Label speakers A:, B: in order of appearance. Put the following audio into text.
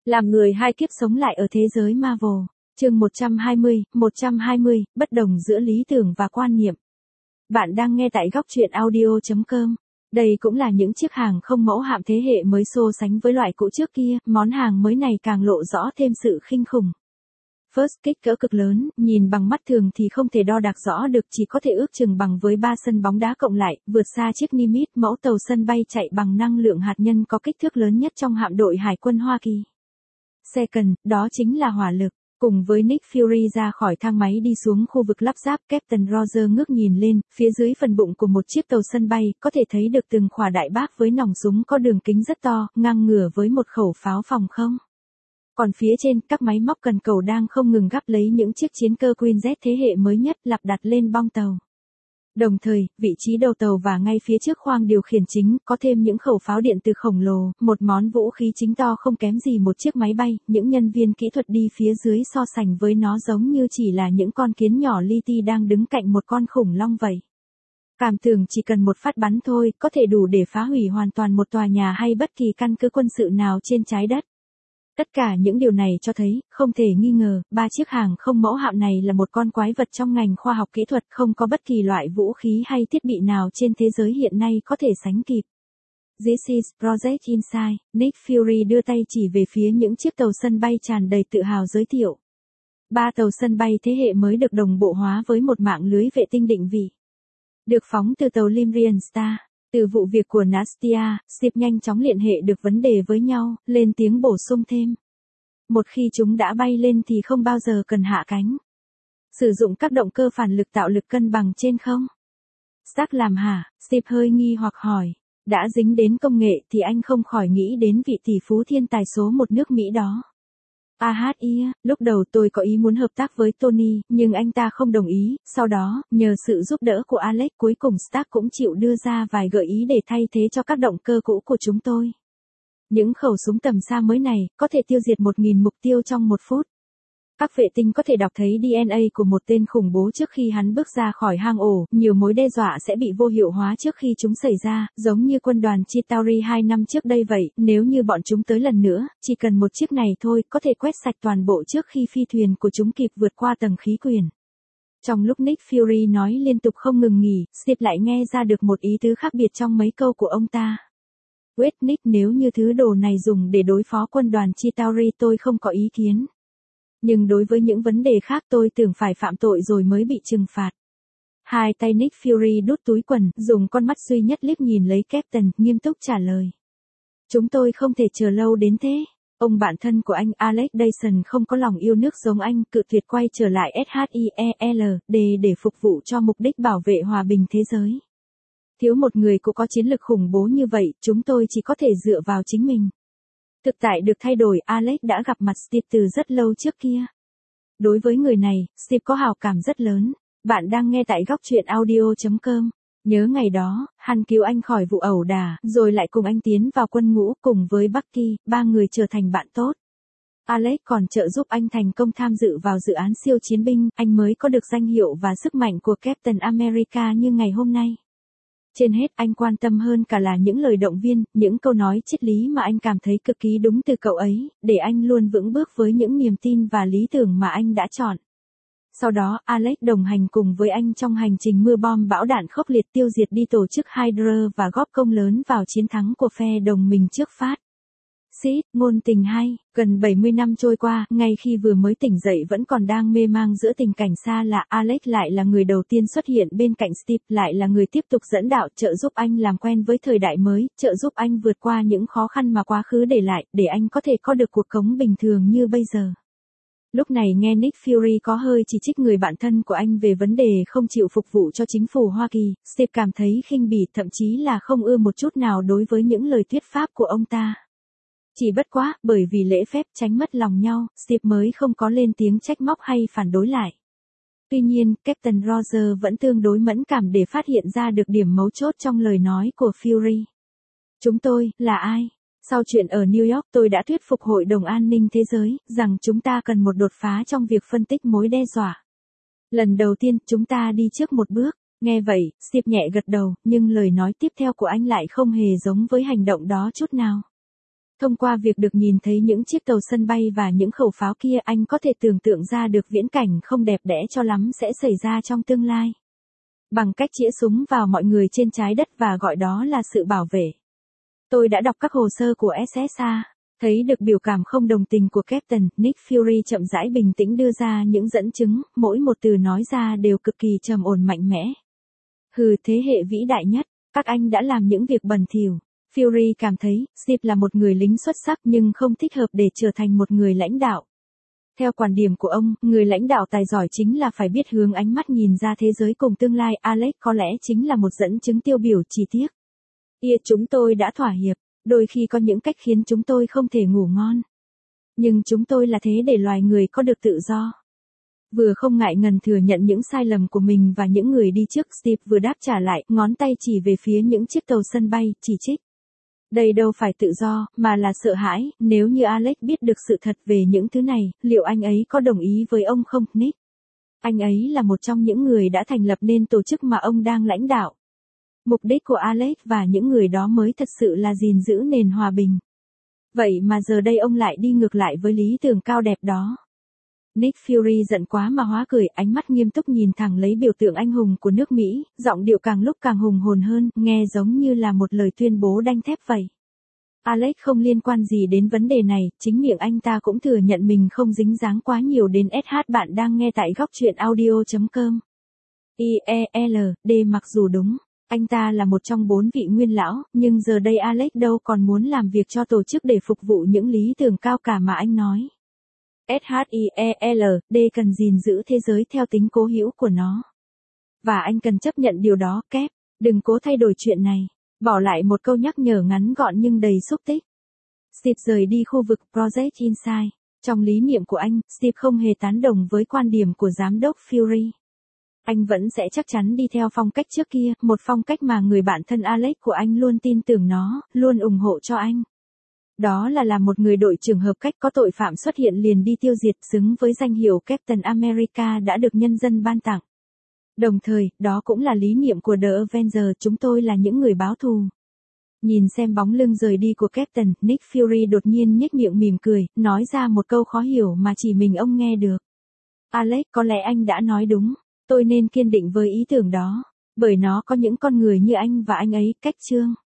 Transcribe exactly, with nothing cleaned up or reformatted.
A: Làm người hai kiếp sống lại ở thế giới Marvel. Chương một trăm hai mươi, một trăm hai mươi, bất đồng giữa lý tưởng và quan niệm. Bạn đang nghe tại góc truyện audio chấm com. Đây cũng là những chiếc hàng không mẫu hạm thế hệ mới so sánh với loại cũ trước kia, món hàng mới này càng lộ rõ thêm sự khinh khủng. First kích cỡ cực lớn, nhìn bằng mắt thường thì không thể đo đạc rõ được, chỉ có thể ước chừng bằng với ba sân bóng đá cộng lại, vượt xa chiếc Nimitz, mẫu tàu sân bay chạy bằng năng lượng hạt nhân có kích thước lớn nhất trong hạm đội Hải quân Hoa Kỳ. Second, đó chính là hỏa lực. Cùng với Nick Fury ra khỏi thang máy đi xuống khu vực lắp ráp, Captain Roger ngước nhìn lên, phía dưới phần bụng của một chiếc tàu sân bay, có thể thấy được từng khỏa đại bác với nòng súng có đường kính rất to, ngang ngửa với một khẩu pháo phòng không. Còn phía trên, các máy móc cần cầu đang không ngừng gắp lấy những chiếc chiến cơ Queen Z thế hệ mới nhất lắp đặt lên bong tàu. Đồng thời, vị trí đầu tàu và ngay phía trước khoang điều khiển chính, có thêm những khẩu pháo điện từ khổng lồ, một món vũ khí chính to không kém gì một chiếc máy bay, những nhân viên kỹ thuật đi phía dưới so sánh với nó giống như chỉ là những con kiến nhỏ li ti đang đứng cạnh một con khủng long vậy. Cảm tưởng chỉ cần một phát bắn thôi, có thể đủ để phá hủy hoàn toàn một tòa nhà hay bất kỳ căn cứ quân sự nào trên trái đất. Tất cả những điều này cho thấy, không thể nghi ngờ, ba chiếc hàng không mẫu hạm này là một con quái vật trong ngành khoa học kỹ thuật, không có bất kỳ loại vũ khí hay thiết bị nào trên thế giới hiện nay có thể sánh kịp. This is Project Insight, Nick Fury đưa tay chỉ về phía những chiếc tàu sân bay tràn đầy tự hào giới thiệu. Ba tàu sân bay thế hệ mới được đồng bộ hóa với một mạng lưới vệ tinh định vị. Được phóng từ tàu Limerian Star. Từ vụ việc của Nastia, Sip nhanh chóng liên hệ được vấn đề với nhau, lên tiếng bổ sung thêm. Một khi chúng đã bay lên thì không bao giờ cần hạ cánh. Sử dụng các động cơ phản lực tạo lực cân bằng trên không. Stark làm hả? Sip hơi nghi hoặc hỏi. Đã dính đến công nghệ thì anh không khỏi nghĩ đến vị tỷ phú thiên tài số một nước Mỹ đó. A hát i, lúc đầu tôi có ý muốn hợp tác với Tony, nhưng anh ta không đồng ý, sau đó, nhờ sự giúp đỡ của Alex cuối cùng Stark cũng chịu đưa ra vài gợi ý để thay thế cho các động cơ cũ của chúng tôi. Những khẩu súng tầm xa mới này, có thể tiêu diệt một nghìn mục tiêu trong một phút. Các vệ tinh có thể đọc thấy đê en a của một tên khủng bố trước khi hắn bước ra khỏi hang ổ, nhiều mối đe dọa sẽ bị vô hiệu hóa trước khi chúng xảy ra, giống như quân đoàn Chitauri hai năm trước đây vậy, nếu như bọn chúng tới lần nữa, chỉ cần một chiếc này thôi, có thể quét sạch toàn bộ trước khi phi thuyền của chúng kịp vượt qua tầng khí quyển. Trong lúc Nick Fury nói liên tục không ngừng nghỉ, Steve lại nghe ra được một ý tứ khác biệt trong mấy câu của ông ta. Wait Nick, nếu như thứ đồ này dùng để đối phó quân đoàn Chitauri tôi không có ý kiến. Nhưng đối với những vấn đề khác tôi tưởng phải phạm tội rồi mới bị trừng phạt. Hai tay Nick Fury đút túi quần, dùng con mắt duy nhất liếc nhìn lấy Captain, nghiêm túc trả lời. Chúng tôi không thể chờ lâu đến thế. Ông bạn thân của anh Alex Dyson không có lòng yêu nước giống anh, cự tuyệt quay trở lại SHIELD để phục vụ cho mục đích bảo vệ hòa bình thế giới. Thiếu một người cũng có chiến lược khủng bố như vậy, chúng tôi chỉ có thể dựa vào chính mình. Thực tại được thay đổi, Alex đã gặp mặt Steve từ rất lâu trước kia. Đối với người này, Steve có hào cảm rất lớn. Bạn đang nghe tại góc truyện audio chấm com. Nhớ ngày đó, hắn cứu anh khỏi vụ ẩu đả, rồi lại cùng anh tiến vào quân ngũ cùng với Bucky, ba người trở thành bạn tốt. Alex còn trợ giúp anh thành công tham dự vào dự án siêu chiến binh, anh mới có được danh hiệu và sức mạnh của Captain America như ngày hôm nay. Trên hết anh quan tâm hơn cả là những lời động viên, những câu nói triết lý mà anh cảm thấy cực kỳ đúng từ cậu ấy, để anh luôn vững bước với những niềm tin và lý tưởng mà anh đã chọn. Sau đó, Alex đồng hành cùng với anh trong hành trình mưa bom bão đạn khốc liệt tiêu diệt đi tổ chức Hydra và góp công lớn vào chiến thắng của phe đồng minh trước phát. Xít, ngôn tình hay, gần bảy mươi năm trôi qua, ngay khi vừa mới tỉnh dậy vẫn còn đang mê mang giữa tình cảnh xa lạ, Alex lại là người đầu tiên xuất hiện bên cạnh Steve, lại là người tiếp tục dẫn đạo, trợ giúp anh làm quen với thời đại mới, trợ giúp anh vượt qua những khó khăn mà quá khứ để lại, để anh có thể có được cuộc sống bình thường như bây giờ. Lúc này nghe Nick Fury có hơi chỉ trích người bạn thân của anh về vấn đề không chịu phục vụ cho chính phủ Hoa Kỳ, Steve cảm thấy khinh bỉ, thậm chí là không ưa một chút nào đối với những lời thuyết pháp của ông ta. Chỉ bất quá, bởi vì lễ phép tránh mất lòng nhau, Steve mới không có lên tiếng trách móc hay phản đối lại. Tuy nhiên, Captain Roger vẫn tương đối mẫn cảm để phát hiện ra được điểm mấu chốt trong lời nói của Fury. Chúng tôi, là ai? Sau chuyện ở New York tôi đã thuyết phục Hội đồng An ninh Thế giới, rằng chúng ta cần một đột phá trong việc phân tích mối đe dọa. Lần đầu tiên, chúng ta đi trước một bước. Nghe vậy, Steve nhẹ gật đầu, nhưng lời nói tiếp theo của anh lại không hề giống với hành động đó chút nào. Thông qua việc được nhìn thấy những chiếc tàu sân bay và những khẩu pháo kia, anh có thể tưởng tượng ra được viễn cảnh không đẹp đẽ cho lắm sẽ xảy ra trong tương lai. Bằng cách chĩa súng vào mọi người trên trái đất và gọi đó là sự bảo vệ. Tôi đã đọc các hồ sơ của ét ét a, thấy được biểu cảm không đồng tình của Captain Nick Fury chậm rãi bình tĩnh đưa ra những dẫn chứng, mỗi một từ nói ra đều cực kỳ trầm ổn mạnh mẽ. Hừ, thế hệ vĩ đại nhất, các anh đã làm những việc bẩn thỉu. Fury cảm thấy, Steve là một người lính xuất sắc nhưng không thích hợp để trở thành một người lãnh đạo. Theo quan điểm của ông, người lãnh đạo tài giỏi chính là phải biết hướng ánh mắt nhìn ra thế giới cùng tương lai. Alex có lẽ chính là một dẫn chứng tiêu biểu chi tiết. Ia chúng tôi đã thỏa hiệp, đôi khi có những cách khiến chúng tôi không thể ngủ ngon. Nhưng chúng tôi là thế để loài người có được tự do. Vừa không ngại ngần thừa nhận những sai lầm của mình và những người đi trước, Steve vừa đáp trả lại, ngón tay chỉ về phía những chiếc tàu sân bay, chỉ trích. Đây đâu phải tự do, mà là sợ hãi. Nếu như Alex biết được sự thật về những thứ này, liệu anh ấy có đồng ý với ông không, Nick? Anh ấy là một trong những người đã thành lập nên tổ chức mà ông đang lãnh đạo. Mục đích của Alex và những người đó mới thật sự là gìn giữ nền hòa bình. Vậy mà giờ đây ông lại đi ngược lại với lý tưởng cao đẹp đó. Nick Fury giận quá mà hóa cười, ánh mắt nghiêm túc nhìn thẳng lấy biểu tượng anh hùng của nước Mỹ, giọng điệu càng lúc càng hùng hồn hơn, nghe giống như là một lời tuyên bố đanh thép vậy. Alex không liên quan gì đến vấn đề này, chính miệng anh ta cũng thừa nhận mình không dính dáng quá nhiều đến ét hát. Bạn đang nghe tại góc truyện audio chấm com. i e l d mặc dù đúng, anh ta là một trong bốn vị nguyên lão, nhưng giờ đây Alex đâu còn muốn làm việc cho tổ chức để phục vụ những lý tưởng cao cả mà anh nói. ét hát i e l d cần gìn giữ thế giới theo tính cố hữu của nó. Và anh cần chấp nhận điều đó, Kép. Đừng cố thay đổi chuyện này. Bỏ lại một câu nhắc nhở ngắn gọn nhưng đầy xúc tích. Steve rời đi khu vực Project Insight. Trong lý niệm của anh, Steve không hề tán đồng với quan điểm của giám đốc Fury. Anh vẫn sẽ chắc chắn đi theo phong cách trước kia, một phong cách mà người bạn thân Alex của anh luôn tin tưởng nó, luôn ủng hộ cho anh. Đó là làm một người đội trưởng hợp cách, có tội phạm xuất hiện liền đi tiêu diệt, xứng với danh hiệu Captain America đã được nhân dân ban tặng. Đồng thời, đó cũng là lý niệm của The Avengers, chúng tôi là những người báo thù. Nhìn xem bóng lưng rời đi của Captain, Nick Fury đột nhiên nhếch miệng mỉm cười, nói ra một câu khó hiểu mà chỉ mình ông nghe được. Alex, có lẽ anh đã nói đúng, tôi nên kiên định với ý tưởng đó, bởi nó có những con người như anh và anh ấy, cách chương.